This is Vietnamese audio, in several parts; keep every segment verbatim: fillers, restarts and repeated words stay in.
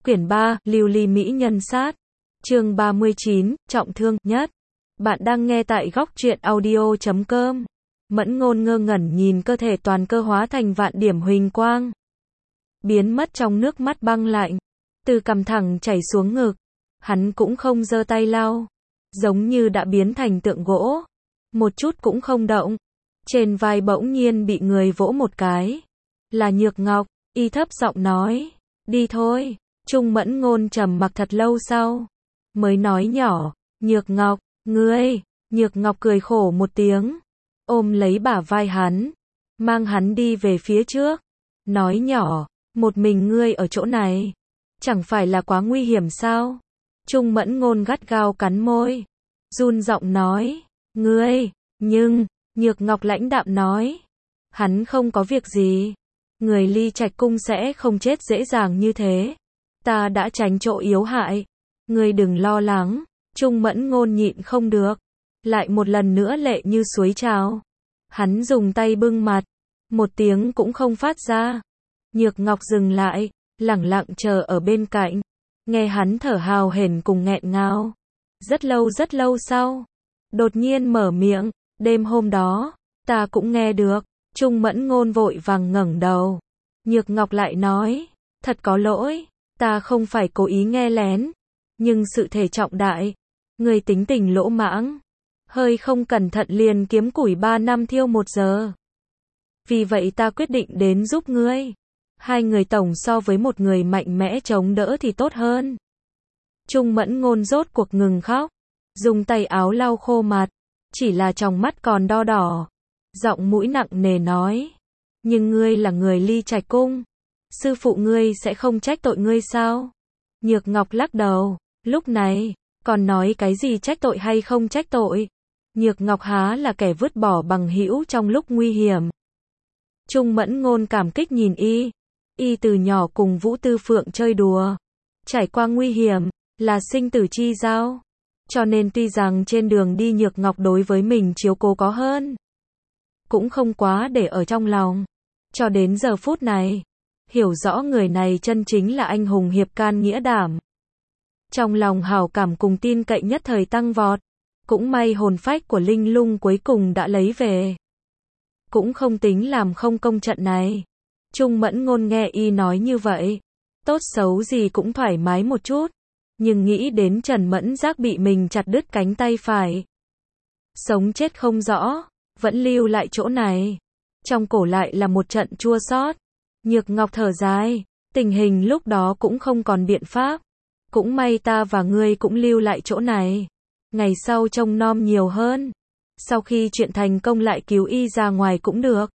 Quyển ba, Lưu ly mỹ nhân sát. Chương ba mươi chín, trọng thương nhất. Bạn đang nghe tại góc truyện audio chấm com. Mẫn Ngôn ngơ ngẩn nhìn cơ thể toàn cơ hóa thành vạn điểm huỳnh quang, biến mất trong nước mắt băng lạnh, từ cằm thẳng chảy xuống ngực. Hắn cũng không giơ tay lau, giống như đã biến thành tượng gỗ, một chút cũng không động. Trên vai bỗng nhiên bị người vỗ một cái. Là Nhược Ngọc, y thấp giọng nói, đi thôi. Trung Mẫn Ngôn trầm mặc thật lâu sau, mới nói nhỏ, Nhược Ngọc, ngươi. Nhược Ngọc cười khổ một tiếng, ôm lấy bả vai hắn, mang hắn đi về phía trước, nói nhỏ, một mình ngươi ở chỗ này, chẳng phải là quá nguy hiểm sao? Trung Mẫn Ngôn gắt gao cắn môi, run giọng nói, ngươi, nhưng, Nhược Ngọc lãnh đạm nói, hắn không có việc gì, người Ly Trạch cung sẽ không chết dễ dàng như thế, ta đã tránh chỗ yếu hại, ngươi đừng lo lắng. Trung Mẫn Ngôn nhịn không được, lại một lần nữa lệ như suối trào. Hắn dùng tay bưng mặt, một tiếng cũng không phát ra. Nhược Ngọc dừng lại, lẳng lặng chờ ở bên cạnh, nghe hắn thở hào hển cùng nghẹn ngào. Rất lâu rất lâu sau, đột nhiên mở miệng, đêm hôm đó, ta cũng nghe được. Trung Mẫn Ngôn vội vàng ngẩng đầu. Nhược Ngọc lại nói, thật có lỗi, ta không phải cố ý nghe lén, nhưng sự thể trọng đại, người tính tình lỗ mãng, hơi không cẩn thận liền kiếm củi ba năm thiêu một giờ. Vì vậy ta quyết định đến giúp ngươi. Hai người tổng so với một người mạnh mẽ chống đỡ thì tốt hơn. Trung Mẫn Ngôn rốt cuộc ngừng khóc, dùng tay áo lau khô mặt, chỉ là trong mắt còn đo đỏ, giọng mũi nặng nề nói, nhưng ngươi là người Ly Trạch cung, sư phụ ngươi sẽ không trách tội ngươi sao? Nhược Ngọc lắc đầu, lúc này, còn nói cái gì trách tội hay không trách tội? Nhược Ngọc há là kẻ vứt bỏ bằng hữu trong lúc nguy hiểm. Trung Mẫn Ngôn cảm kích nhìn y, y từ nhỏ cùng Vũ Tư Phượng chơi đùa, trải qua nguy hiểm, là sinh tử chi giao, cho nên tuy rằng trên đường đi Nhược Ngọc đối với mình chiếu cố có hơn, cũng không quá để ở trong lòng. Cho đến giờ phút này, hiểu rõ người này chân chính là anh hùng hiệp can nghĩa đảm. Trong lòng hảo cảm cùng tin cậy nhất thời tăng vọt, cũng may hồn phách của Linh Lung cuối cùng đã lấy về. Cũng không tính làm không công trận này. Trung Mẫn Ngôn nghe y nói như vậy, tốt xấu gì cũng thoải mái một chút, nhưng nghĩ đến Trần Mẫn Giác bị mình chặt đứt cánh tay phải, sống chết không rõ, vẫn lưu lại chỗ này, trong cổ lại là một trận chua xót. Nhược Ngọc thở dài, tình hình lúc đó cũng không còn biện pháp, cũng may ta và ngươi cũng lưu lại chỗ này, ngày sau trông nom nhiều hơn, sau khi chuyện thành công lại cứu y ra ngoài cũng được.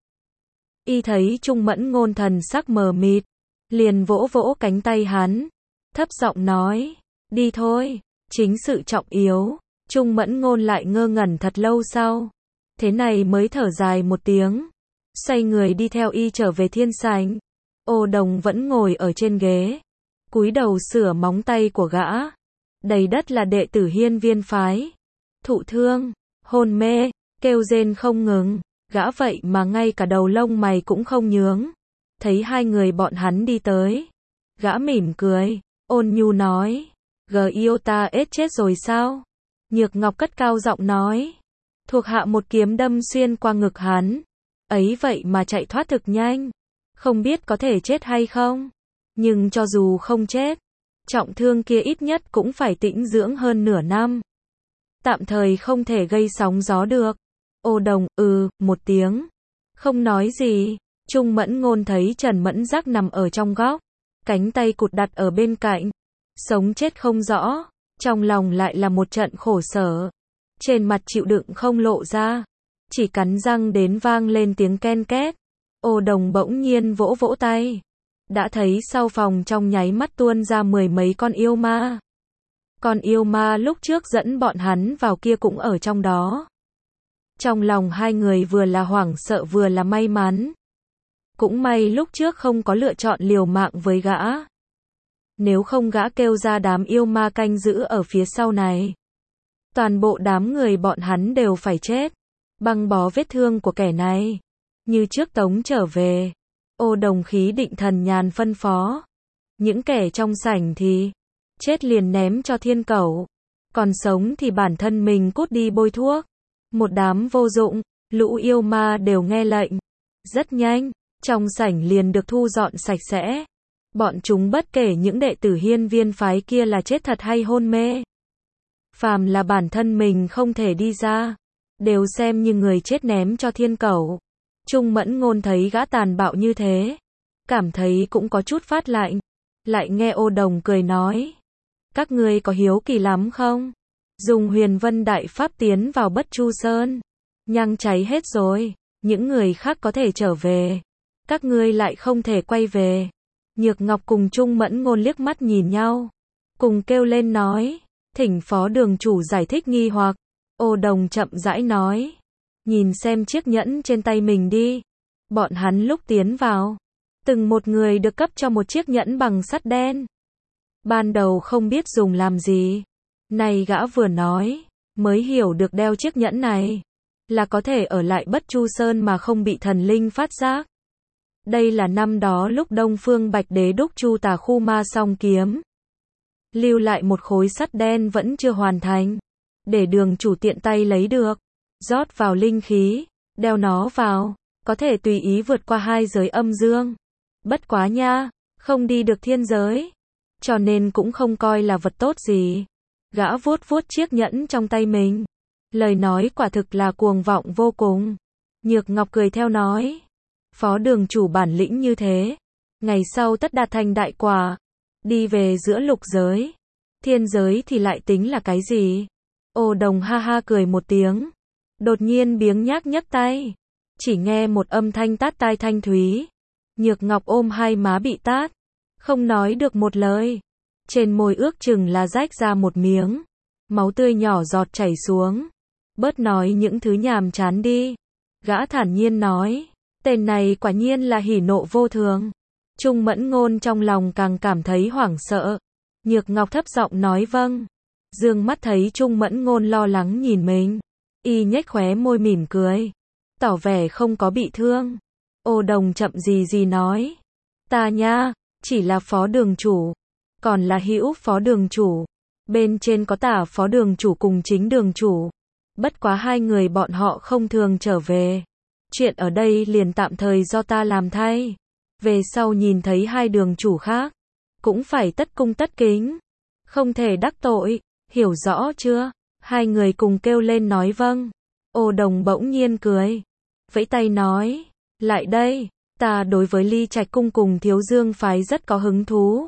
Y thấy Trung Mẫn Ngôn thần sắc mờ mịt, liền vỗ vỗ cánh tay hắn, thấp giọng nói, đi thôi, chính sự trọng yếu. Trung Mẫn Ngôn lại ngơ ngẩn thật lâu sau, thế này mới thở dài một tiếng, xoay người đi theo y trở về thiên sảnh. Ô Đồng vẫn ngồi ở trên ghế, cúi đầu sửa móng tay của gã. Đầy đất là đệ tử Hiên Viên phái, thụ thương, hôn mê, kêu rên không ngừng, gã vậy mà ngay cả đầu lông mày cũng không nhướng. Thấy hai người bọn hắn đi tới, gã mỉm cười, ôn nhu nói, gờ yêu ta ết chết rồi sao? Nhược Ngọc cất cao giọng nói, thuộc hạ một kiếm đâm xuyên qua ngực hắn, ấy vậy mà chạy thoát thực nhanh, không biết có thể chết hay không, nhưng cho dù không chết, trọng thương kia ít nhất cũng phải tĩnh dưỡng hơn nửa năm, tạm thời không thể gây sóng gió được. Ô Đồng, ừ, một tiếng, không nói gì. Trung Mẫn Ngôn thấy Trần Mẫn Giác nằm ở trong góc, cánh tay cụt đặt ở bên cạnh, sống chết không rõ, trong lòng lại là một trận khổ sở, trên mặt chịu đựng không lộ ra, chỉ cắn răng đến vang lên tiếng ken két. Ô Đồng bỗng nhiên vỗ vỗ tay, đã thấy sau phòng trong nháy mắt tuôn ra mười mấy con yêu ma. Con yêu ma lúc trước dẫn bọn hắn vào kia cũng ở trong đó. Trong lòng hai người vừa là hoảng sợ vừa là may mắn. Cũng may lúc trước không có lựa chọn liều mạng với gã. Nếu không gã kêu ra đám yêu ma canh giữ ở phía sau này, toàn bộ đám người bọn hắn đều phải chết. Băng bó vết thương của kẻ này, như trước tống trở về. Ô Đồng khí định thần nhàn phân phó, Những kẻ trong sảnh thì chết liền ném cho thiên cẩu, còn sống thì bản thân mình cút đi bôi thuốc. Một đám vô dụng, lũ yêu ma đều nghe lệnh. Rất nhanh, trong sảnh liền được thu dọn sạch sẽ. Bọn chúng bất kể những đệ tử hiên viên phái kia là chết thật hay hôn mê. Phàm là bản thân mình không thể đi ra, đều xem như người chết ném cho thiên cẩu. Trung Mẫn Ngôn thấy gã tàn bạo như thế, cảm thấy cũng có chút phát lạnh. Lại nghe Ô Đồng cười nói, các ngươi có hiếu kỳ lắm không? Dùng Huyền Vân Đại Pháp tiến vào Bất Chu Sơn, nhang cháy hết rồi, những người khác có thể trở về, các ngươi lại không thể quay về. Nhược Ngọc cùng Trung Mẫn Ngôn liếc mắt nhìn nhau, cùng kêu lên nói, thỉnh phó đường chủ giải thích nghi hoặc. Ô Đồng chậm rãi nói, nhìn xem chiếc nhẫn trên tay mình đi. Bọn hắn lúc tiến vào, từng một người được cấp cho một chiếc nhẫn bằng sắt đen. Ban đầu không biết dùng làm gì, này gã vừa nói, mới hiểu được đeo chiếc nhẫn này là có thể ở lại Bất Chu Sơn mà không bị thần linh phát giác. Đây là năm đó lúc Đông Phương Bạch Đế đúc Chu Tà Khu Ma Song kiếm, lưu lại một khối sắt đen vẫn chưa hoàn thành, để đường chủ tiện tay lấy được, rót vào linh khí, đeo nó vào, có thể tùy ý vượt qua hai giới âm dương. Bất quá nha, không đi được thiên giới, cho nên cũng không coi là vật tốt gì. Gã vuốt vuốt chiếc nhẫn trong tay mình, lời nói quả thực là cuồng vọng vô cùng. Nhược Ngọc cười theo nói, phó đường chủ bản lĩnh như thế, ngày sau tất đạt thành đại quả, đi về giữa lục giới, thiên giới thì lại tính là cái gì? Ô Đồng ha ha cười một tiếng, đột nhiên biếng nhác nhấc tay, chỉ nghe một âm thanh tát tai thanh thúy. Nhược Ngọc ôm hai má bị tát, không nói được một lời, trên môi ước chừng là rách ra một miếng, máu tươi nhỏ giọt chảy xuống. Bớt nói những thứ nhàm chán đi. Gã thản nhiên nói, tên này quả nhiên là hỉ nộ vô thường. Trung Mẫn Ngôn trong lòng càng cảm thấy hoảng sợ. Nhược Ngọc thấp giọng nói vâng. Dương mắt thấy Trung Mẫn Ngôn lo lắng nhìn mình, y nhếch khóe môi mỉm cười, tỏ vẻ không có bị thương. Ô Đồng chậm gì gì nói, ta nha, chỉ là phó đường chủ, còn là hữu phó đường chủ, bên trên có tả phó đường chủ cùng chính đường chủ, bất quá hai người bọn họ không thường trở về, chuyện ở đây liền tạm thời do ta làm thay, về sau nhìn thấy hai đường chủ khác, cũng phải tất cung tất kính, không thể đắc tội, hiểu rõ chưa? Hai người cùng kêu lên nói vâng. Ô Đồng bỗng nhiên cười, vẫy tay nói, lại đây, ta đối với Ly Trạch cung cùng Thiếu Dương phái rất có hứng thú.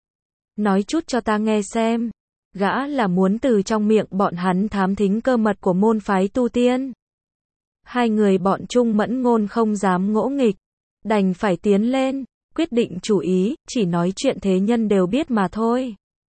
Nói chút cho ta nghe xem. Gã là muốn từ trong miệng bọn hắn thám thính cơ mật của môn phái tu tiên. Hai người bọn Trung Mẫn Ngôn không dám ngỗ nghịch, đành phải tiến lên, quyết định chủ ý, chỉ nói chuyện thế nhân đều biết mà thôi.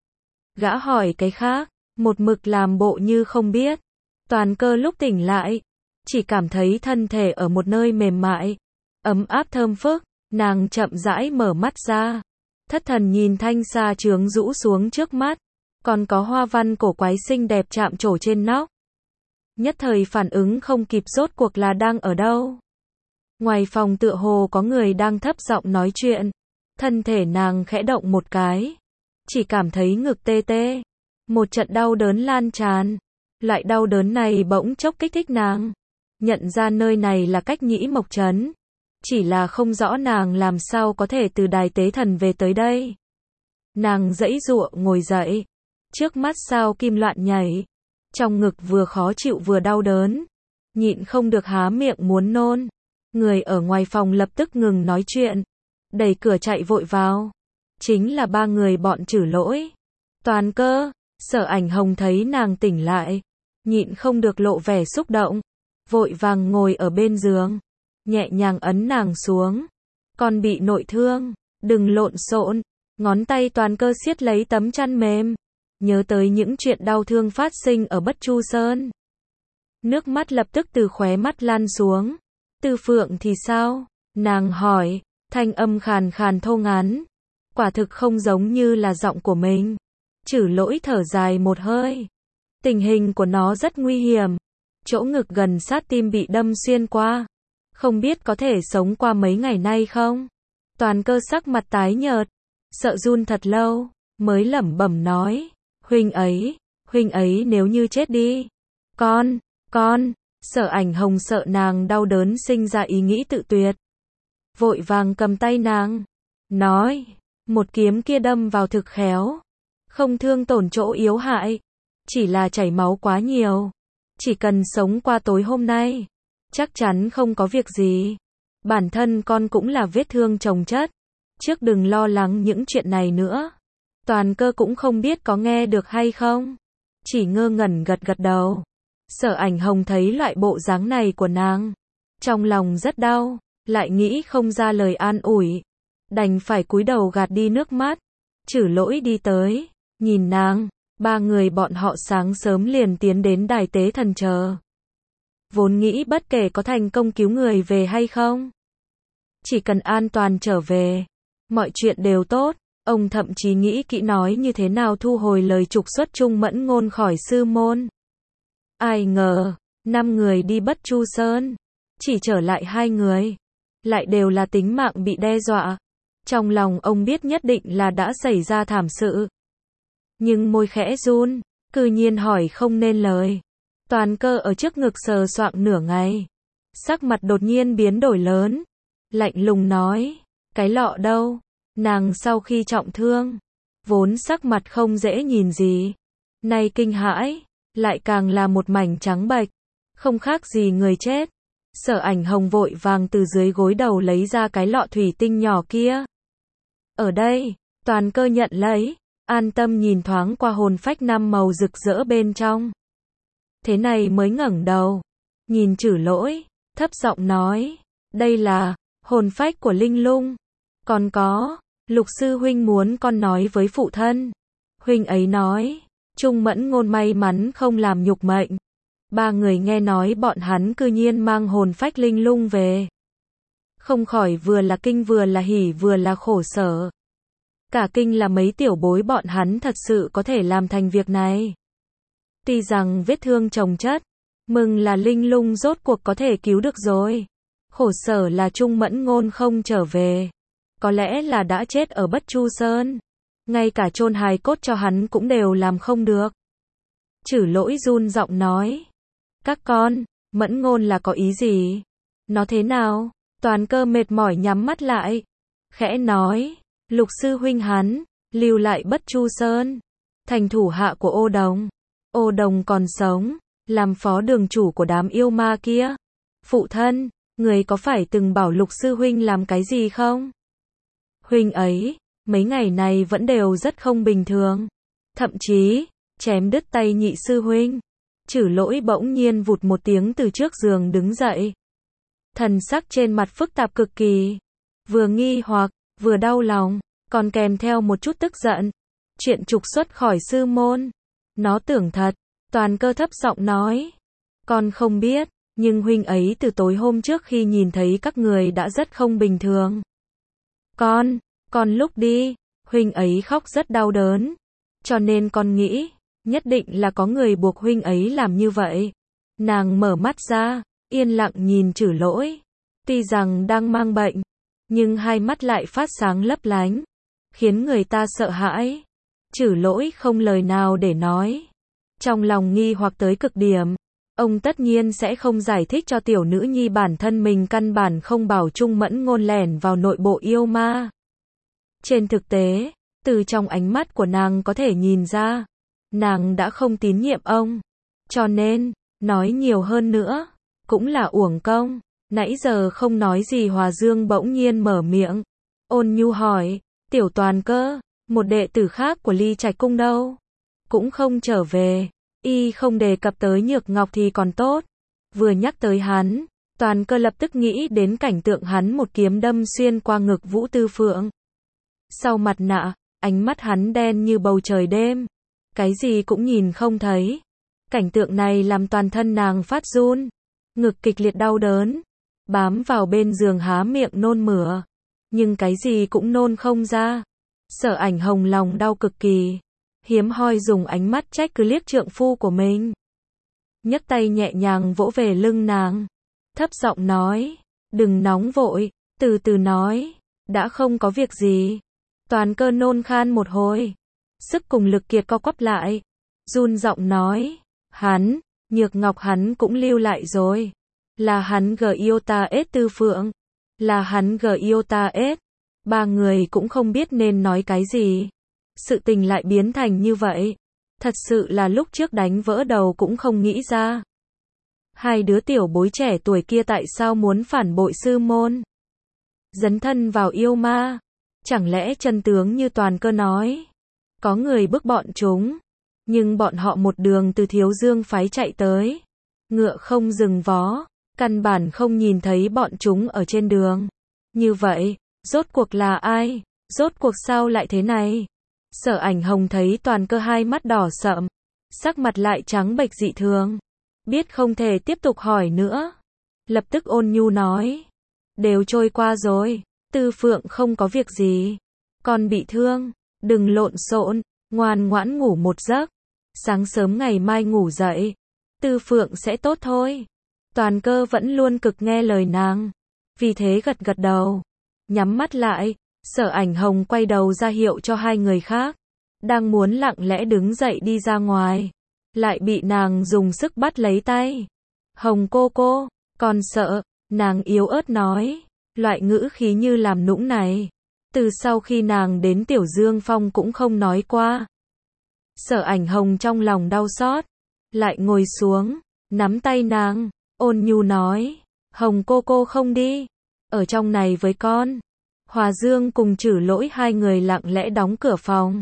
Gã hỏi cái khác, một mực làm bộ như không biết. Toàn Cơ lúc tỉnh lại, chỉ cảm thấy thân thể ở một nơi mềm mại, ấm áp thơm phức, nàng chậm rãi mở mắt ra. Thất thần nhìn thanh sa trướng rũ xuống trước mắt, còn có hoa văn cổ quái xinh đẹp chạm trổ trên nóc. Nhất thời phản ứng không kịp rốt cuộc là đang ở đâu. Ngoài phòng tựa hồ có người đang thấp giọng nói chuyện, thân thể nàng khẽ động một cái, chỉ cảm thấy ngực tê tê, một trận đau đớn lan tràn. Loại đau đớn này bỗng chốc kích thích nàng, nhận ra nơi này là Cách Nhĩ Mộc Trấn, chỉ là không rõ nàng làm sao có thể từ đài tế thần về tới đây. Nàng giãy giụa ngồi dậy, trước mắt sao kim loạn nhảy, trong ngực vừa khó chịu vừa đau đớn, nhịn không được há miệng muốn nôn. Người ở ngoài phòng lập tức ngừng nói chuyện, đẩy cửa chạy vội vào, chính là ba người bọn Trử Lỗi, Toàn Cơ. Sở Ảnh Hồng thấy nàng tỉnh lại, nhịn không được lộ vẻ xúc động, vội vàng ngồi ở bên giường, nhẹ nhàng ấn nàng xuống. Con bị nội thương, đừng lộn xộn. Ngón tay Toàn Cơ siết lấy tấm chăn mềm, nhớ tới những chuyện đau thương phát sinh ở Bất Chu Sơn. Nước mắt lập tức từ khóe mắt lan xuống. Tư Phượng thì sao? Nàng hỏi, thanh âm khàn khàn thô ngắn, quả thực không giống như là giọng của mình. Trử Lỗi thở dài một hơi. Tình hình của nó rất nguy hiểm. Chỗ ngực gần sát tim bị đâm xuyên qua. Không biết có thể sống qua mấy ngày nay không? Toàn Cơ sắc mặt tái nhợt, sợ run thật lâu, mới lẩm bẩm nói, huynh ấy, huynh ấy nếu như chết đi. Con, con, Sở Ảnh Hồng sợ nàng đau đớn sinh ra ý nghĩ tự tuyệt. Vội vàng cầm tay nàng, nói, một kiếm kia đâm vào thực khéo, không thương tổn chỗ yếu hại, chỉ là chảy máu quá nhiều. Chỉ cần sống qua tối hôm nay, chắc chắn không có việc gì. Bản thân con cũng là vết thương chồng chất, trước đừng lo lắng những chuyện này nữa. Toàn Cơ cũng không biết có nghe được hay không, chỉ ngơ ngẩn gật gật đầu. Sở Ảnh Hồng thấy loại bộ dáng này của nàng, trong lòng rất đau, lại nghĩ không ra lời an ủi, đành phải cúi đầu gạt đi nước mắt. Trử Lỗi đi tới, nhìn nàng, ba người bọn họ sáng sớm liền tiến đến đài tế thần chờ. Vốn nghĩ bất kể có thành công cứu người về hay không, chỉ cần an toàn trở về, mọi chuyện đều tốt. Ông thậm chí nghĩ kỹ nói như thế nào thu hồi lời trục xuất Trung Mẫn Ngôn khỏi sư môn. Ai ngờ, năm người đi Bất Chu Sơn, chỉ trở lại hai người, lại đều là tính mạng bị đe dọa. Trong lòng ông biết nhất định là đã xảy ra thảm sự, nhưng môi khẽ run, cư nhiên hỏi không nên lời. Toàn Cơ ở trước ngực sờ soạng nửa ngày, sắc mặt đột nhiên biến đổi lớn, lạnh lùng nói, cái lọ đâu? Nàng sau khi trọng thương, vốn sắc mặt không dễ nhìn gì, nay kinh hãi, lại càng là một mảnh trắng bệch, không khác gì người chết. Sở Ảnh Hồng vội vàng từ dưới gối đầu lấy ra cái lọ thủy tinh nhỏ kia. Ở đây, Toàn Cơ nhận lấy, an tâm nhìn thoáng qua hồn phách năm màu rực rỡ bên trong. Thế này mới ngẩng đầu, nhìn Trử Lỗi, thấp giọng nói, đây là hồn phách của Linh Lung. Còn có, Lục sư huynh muốn con nói với phụ thân. Huynh ấy nói, Trung Mẫn Ngôn may mắn không làm nhục mệnh. Ba người nghe nói bọn hắn cư nhiên mang hồn phách Linh Lung về, không khỏi vừa là kinh vừa là hỉ vừa là khổ sở. Cả kinh là mấy tiểu bối bọn hắn thật sự có thể làm thành việc này. Tuy rằng vết thương chồng chất, mừng là Linh Lung rốt cuộc có thể cứu được rồi. Khổ sở là Trung Mẫn Ngôn không trở về, có lẽ là đã chết ở Bất Chu Sơn, ngay cả chôn hài cốt cho hắn cũng đều làm không được. Trử Lỗi run giọng nói, các con, Mẫn Ngôn là có ý gì? Nó thế nào? Toàn Cơ mệt mỏi nhắm mắt lại, khẽ nói, Lục sư huynh hắn lưu lại Bất Chu Sơn, thành thủ hạ của Ô Đồng. Ô Đồng còn sống, làm phó đường chủ của đám yêu ma kia. Phụ thân, người có phải từng bảo Lục sư huynh làm cái gì không? Huynh ấy, mấy ngày này vẫn đều rất không bình thường, thậm chí chém đứt tay nhị sư huynh. Trử Lỗi bỗng nhiên vụt một tiếng từ trước giường đứng dậy, thần sắc trên mặt phức tạp cực kỳ, vừa nghi hoặc, vừa đau lòng, còn kèm theo một chút tức giận. Chuyện trục xuất khỏi sư môn, nó tưởng thật. Toàn Cơ thấp giọng nói, con không biết, nhưng huynh ấy từ tối hôm trước khi nhìn thấy các người đã rất không bình thường. Con, con lúc đi, huynh ấy khóc rất đau đớn, cho nên con nghĩ, nhất định là có người buộc huynh ấy làm như vậy. Nàng mở mắt ra, yên lặng nhìn Trử Lỗi, tuy rằng đang mang bệnh, nhưng hai mắt lại phát sáng lấp lánh, khiến người ta sợ hãi. Trử Lỗi không lời nào để nói, trong lòng nghi hoặc tới cực điểm. Ông tất nhiên sẽ không giải thích cho tiểu nữ nhi bản thân mình căn bản không bảo Trung Mẫn Ngôn lẻn vào nội bộ yêu ma. Trên thực tế, từ trong ánh mắt của nàng có thể nhìn ra, nàng đã không tín nhiệm ông, cho nên, nói nhiều hơn nữa, cũng là uổng công. Nãy giờ không nói gì Hòa Dương bỗng nhiên mở miệng, ôn nhu hỏi, tiểu Toàn Cơ, một đệ tử khác của Ly Trạch Cung đâu? Cũng không trở về. Y không đề cập tới Nhược Ngọc thì còn tốt, vừa nhắc tới hắn, Toàn Cơ lập tức nghĩ đến cảnh tượng hắn một kiếm đâm xuyên qua ngực Vũ Tư Phượng. Sau mặt nạ, ánh mắt hắn đen như bầu trời đêm, cái gì cũng nhìn không thấy. Cảnh tượng này làm toàn thân nàng phát run, ngực kịch liệt đau đớn, bám vào bên giường há miệng nôn mửa, nhưng cái gì cũng nôn không ra. Sở Ảnh Hồng lòng đau cực kỳ, hiếm hoi dùng ánh mắt trách cứ liếc trượng phu của mình. Nhấc tay nhẹ nhàng vỗ về lưng nàng, thấp giọng nói, đừng nóng vội, từ từ nói, đã không có việc gì. Toàn Cơ nôn khan một hồi. Sức cùng lực kiệt co quắp lại. Run giọng nói. Hắn, Nhược Ngọc hắn cũng lưu lại rồi. Là hắn gờ yêu ta ết Tư Phượng. Là hắn gờ yêu ta ết. Ba người cũng không biết nên nói cái gì. Sự tình lại biến thành như vậy. Thật sự là lúc trước đánh vỡ đầu cũng không nghĩ ra. Hai đứa tiểu bối trẻ tuổi kia tại sao muốn phản bội sư môn? Dấn thân vào yêu ma. Chẳng lẽ chân tướng như Toàn Cơ nói? Có người bức bọn chúng. Nhưng bọn họ một đường từ Thiếu Dương phái chạy tới. Ngựa không dừng vó. Căn bản không nhìn thấy bọn chúng ở trên đường. Như vậy, rốt cuộc là ai? Rốt cuộc sao lại thế này? Sở Ảnh Hồng thấy Toàn Cơ hai mắt đỏ sậm. Sắc mặt lại trắng bệch dị thường. Biết không thể tiếp tục hỏi nữa. Lập tức ôn nhu nói. Đều trôi qua rồi. Tư Phượng không có việc gì. Con bị thương. Đừng lộn xộn. Ngoan ngoãn ngủ một giấc. Sáng sớm ngày mai ngủ dậy. Tư Phượng sẽ tốt thôi. Toàn Cơ vẫn luôn cực nghe lời nàng. Vì thế gật gật đầu. Nhắm mắt lại. Sở Ảnh Hồng quay đầu ra hiệu cho hai người khác. Đang muốn lặng lẽ đứng dậy đi ra ngoài. Lại bị nàng dùng sức bắt lấy tay. Hồng cô cô, con sợ. Nàng yếu ớt nói. Loại ngữ khí như làm nũng này. Từ sau khi nàng đến Tiểu Dương Phong cũng không nói qua. Sở Ảnh Hồng trong lòng đau xót. Lại ngồi xuống. Nắm tay nàng. Ôn nhu nói. Hồng cô cô không đi. Ở trong này với con. Hòa Dương cùng Trử Lỗi hai người lặng lẽ đóng cửa phòng.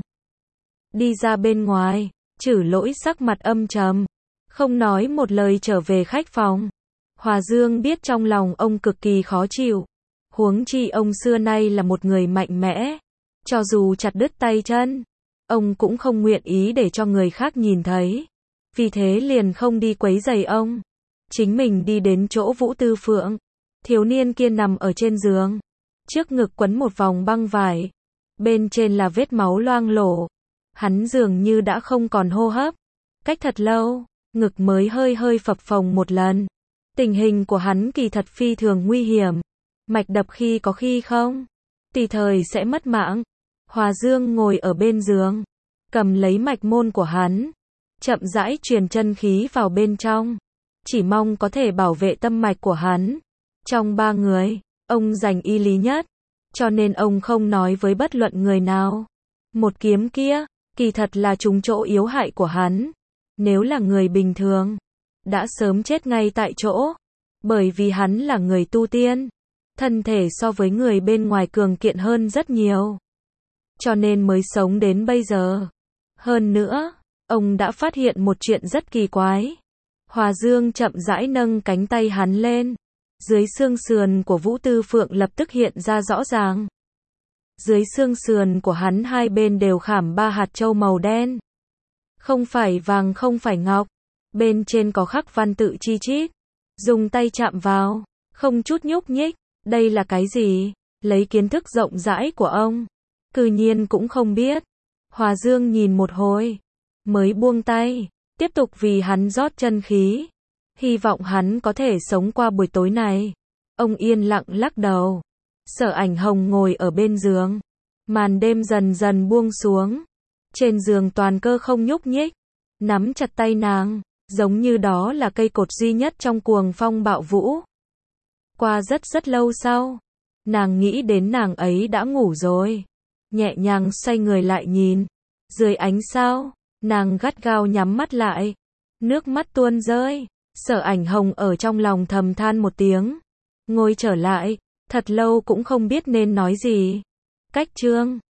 Đi ra bên ngoài. Trử Lỗi sắc mặt âm trầm. Không nói một lời trở về khách phòng. Hòa Dương biết trong lòng ông cực kỳ khó chịu. Huống chi ông xưa nay là một người mạnh mẽ. Cho dù chặt đứt tay chân. Ông cũng không nguyện ý để cho người khác nhìn thấy. Vì thế liền không đi quấy rầy ông. Chính mình đi đến chỗ Vũ Tư Phượng. Thiếu niên kia nằm ở trên giường. Trước ngực quấn một vòng băng vải. Bên trên là vết máu loang lổ. Hắn dường như đã không còn hô hấp. Cách thật lâu, ngực mới hơi hơi phập phồng một lần. Tình hình của hắn kỳ thật phi thường nguy hiểm. Mạch đập khi có khi không. Tùy thời sẽ mất mạng. Hòa Dương ngồi ở bên giường. Cầm lấy mạch môn của hắn. Chậm rãi truyền chân khí vào bên trong. Chỉ mong có thể bảo vệ tâm mạch của hắn. Trong ba người, ông giành y lý nhất. Cho nên ông không nói với bất luận người nào. Một kiếm kia, kỳ thật là trúng chỗ yếu hại của hắn. Nếu là người bình thường, đã sớm chết ngay tại chỗ. Bởi vì hắn là người tu tiên. Thân thể so với người bên ngoài cường kiện hơn rất nhiều. Cho nên mới sống đến bây giờ. Hơn nữa, ông đã phát hiện một chuyện rất kỳ quái. Hòa Dương chậm rãi nâng cánh tay hắn lên. Dưới xương sườn của Vũ Tư Phượng lập tức hiện ra rõ ràng. Dưới xương sườn của hắn hai bên đều khảm ba hạt châu màu đen. Không phải vàng không phải ngọc. Bên trên có khắc văn tự chi chít. Dùng tay chạm vào, không chút nhúc nhích. Đây là cái gì? Lấy kiến thức rộng rãi của ông, cư nhiên cũng không biết. Hòa Dương nhìn một hồi, mới buông tay, tiếp tục vì hắn rót chân khí. Hy vọng hắn có thể sống qua buổi tối này. Ông yên lặng lắc đầu. Sở Ảnh Hồng ngồi ở bên giường. Màn đêm dần dần buông xuống. Trên giường Toàn Cơ không nhúc nhích. Nắm chặt tay nàng, giống như đó là cây cột duy nhất trong cuồng phong bạo vũ. Qua rất rất lâu sau, nàng nghĩ đến nàng ấy đã ngủ rồi. Nhẹ nhàng xoay người lại nhìn. Dưới ánh sao, nàng gắt gao nhắm mắt lại. Nước mắt tuôn rơi. Sở Ảnh Hồng ở trong lòng thầm than một tiếng. Ngồi trở lại, thật lâu cũng không biết nên nói gì. Cách chương